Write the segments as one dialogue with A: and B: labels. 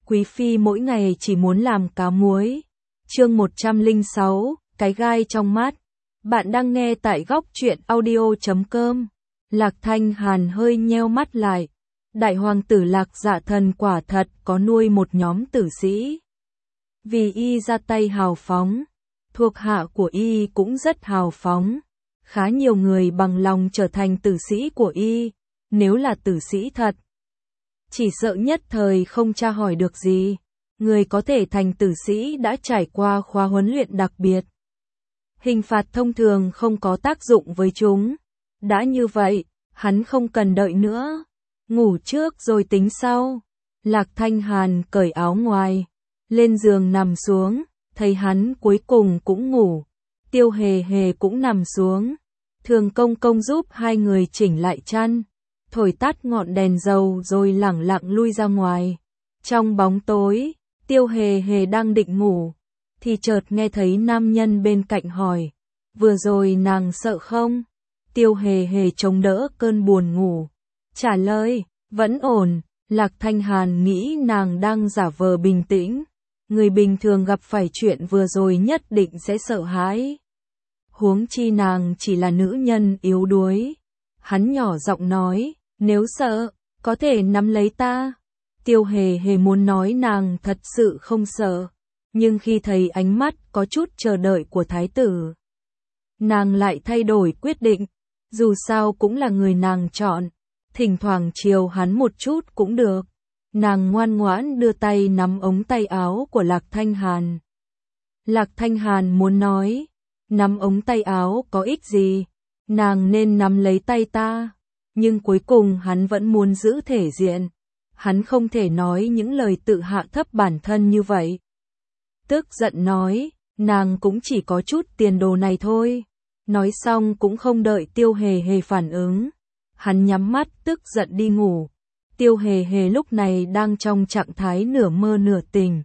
A: Quý phi mỗi ngày chỉ muốn làm cá muối. Chương 106, cái gai trong mắt. Bạn đang nghe tại góc truyện audio.com. Lạc Thanh Hàn hơi nheo mắt lại. Đại hoàng tử Lạc Dạ Thần quả thật có nuôi một nhóm tử sĩ. Vì y ra tay hào phóng, thuộc hạ của y cũng rất hào phóng. Khá nhiều người bằng lòng trở thành tử sĩ của y, nếu là tử sĩ thật. Chỉ sợ nhất thời không tra hỏi được gì. Người có thể thành tử sĩ đã trải qua khóa huấn luyện đặc biệt. Hình phạt thông thường không có tác dụng với chúng. Đã như vậy, hắn không cần đợi nữa. Ngủ trước rồi tính sau. Lạc Thanh Hàn cởi áo ngoài, lên giường nằm xuống, thấy hắn cuối cùng cũng ngủ. Tiêu Hề Hề cũng nằm xuống. Thường Công Công giúp hai người chỉnh lại chăn, thổi tắt ngọn đèn dầu rồi lẳng lặng lui ra ngoài. Trong bóng tối, Tiêu Hề Hề đang định ngủ, thì chợt nghe thấy nam nhân bên cạnh hỏi, vừa rồi nàng sợ không? Tiêu Hề Hề chống đỡ cơn buồn ngủ, trả lời, vẫn ổn. Lạc Thanh Hàn nghĩ nàng đang giả vờ bình tĩnh, người bình thường gặp phải chuyện vừa rồi nhất định sẽ sợ hãi. Huống chi nàng chỉ là nữ nhân yếu đuối. Hắn nhỏ giọng nói, nếu sợ, có thể nắm lấy ta. Tiêu Hề Hề muốn nói nàng thật sự không sợ, nhưng khi thấy ánh mắt có chút chờ đợi của thái tử, nàng lại thay đổi quyết định. Dù sao cũng là người nàng chọn, thỉnh thoảng chiều hắn một chút cũng được. Nàng ngoan ngoãn đưa tay nắm ống tay áo của Lạc Thanh Hàn. Lạc Thanh Hàn muốn nói, nắm ống tay áo có ích gì, nàng nên nắm lấy tay ta. Nhưng cuối cùng hắn vẫn muốn giữ thể diện. Hắn không thể nói những lời tự hạ thấp bản thân như vậy. Tức giận nói, nàng cũng chỉ có chút tiền đồ này thôi. Nói xong cũng không đợi Tiêu Hề Hề phản ứng, hắn nhắm mắt tức giận đi ngủ. Tiêu Hề Hề lúc này đang trong trạng thái nửa mơ nửa tỉnh.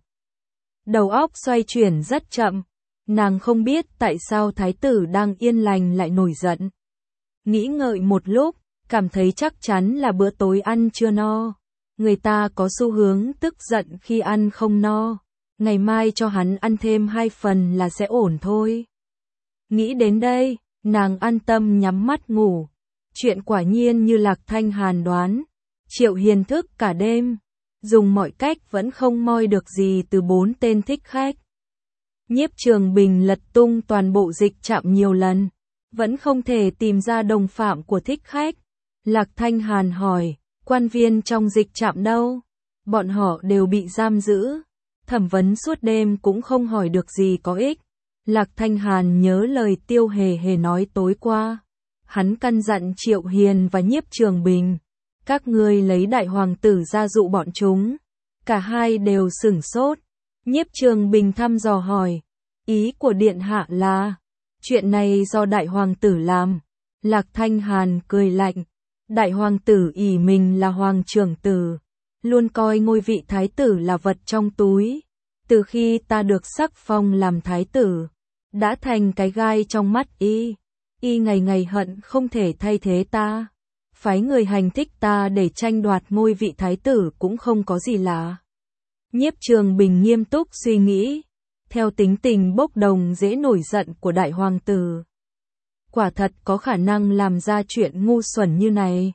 A: Đầu óc xoay chuyển rất chậm. Nàng không biết tại sao thái tử đang yên lành lại nổi giận. Nghĩ ngợi một lúc, cảm thấy chắc chắn là bữa tối ăn chưa no. Người ta có xu hướng tức giận khi ăn không no. Ngày mai cho hắn ăn thêm 2 phần là sẽ ổn thôi. Nghĩ đến đây, nàng an tâm nhắm mắt ngủ. Chuyện quả nhiên như Lạc Thanh Hàn đoán. Triệu Hiền thức cả đêm, dùng mọi cách vẫn không moi được gì từ 4 tên thích khách. Nhiếp Trường Bình lật tung toàn bộ dịch trạm nhiều lần, vẫn không thể tìm ra đồng phạm của thích khách. Lạc Thanh Hàn hỏi, quan viên trong dịch trạm đâu? Bọn họ đều bị giam giữ. Thẩm vấn suốt đêm cũng không hỏi được gì có ích. Lạc Thanh Hàn nhớ lời Tiêu Hề Hề nói tối qua. Hắn căn dặn Triệu Hiền và Nhiếp Trường Bình, các ngươi lấy đại hoàng tử ra dụ bọn chúng. Cả hai đều sửng sốt. Nhiếp Trường Bình thăm dò hỏi, ý của điện hạ là, chuyện này do đại hoàng tử làm. Lạc Thanh Hàn cười lạnh, đại hoàng tử ỷ mình là hoàng trưởng tử, luôn coi ngôi vị thái tử là vật trong túi. Từ khi ta được sắc phong làm thái tử, đã thành cái gai trong mắt y. Y ngày ngày hận không thể thay thế ta. Phái người hành thích ta để tranh đoạt ngôi vị thái tử cũng không có gì lạ. Nhiếp Trường Bình nghiêm túc suy nghĩ, theo tính tình bốc đồng dễ nổi giận của đại hoàng tử, quả thật có khả năng làm ra chuyện ngu xuẩn như này.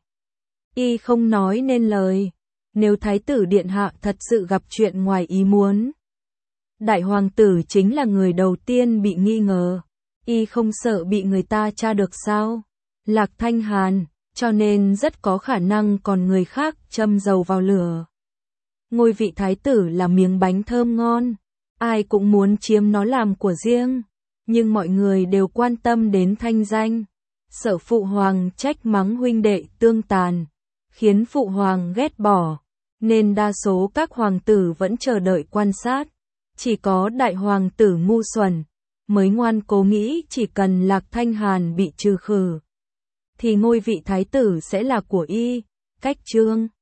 A: Y không nói nên lời. Nếu thái tử điện hạ thật sự gặp chuyện ngoài ý muốn, đại hoàng tử chính là người đầu tiên bị nghi ngờ. Y không sợ bị người ta tra được sao? Lạc Thanh Hàn, cho nên rất có khả năng còn người khác châm dầu vào lửa. Ngôi vị thái tử là miếng bánh thơm ngon, ai cũng muốn chiếm nó làm của riêng, nhưng mọi người đều quan tâm đến thanh danh. Sợ phụ hoàng trách mắng huynh đệ tương tàn, khiến phụ hoàng ghét bỏ, nên đa số các hoàng tử vẫn chờ đợi quan sát. Chỉ có đại hoàng tử ngu xuẩn mới ngoan cố nghĩ chỉ cần Lạc Thanh Hàn bị trừ khử, thì ngôi vị thái tử sẽ là của y. Cách chương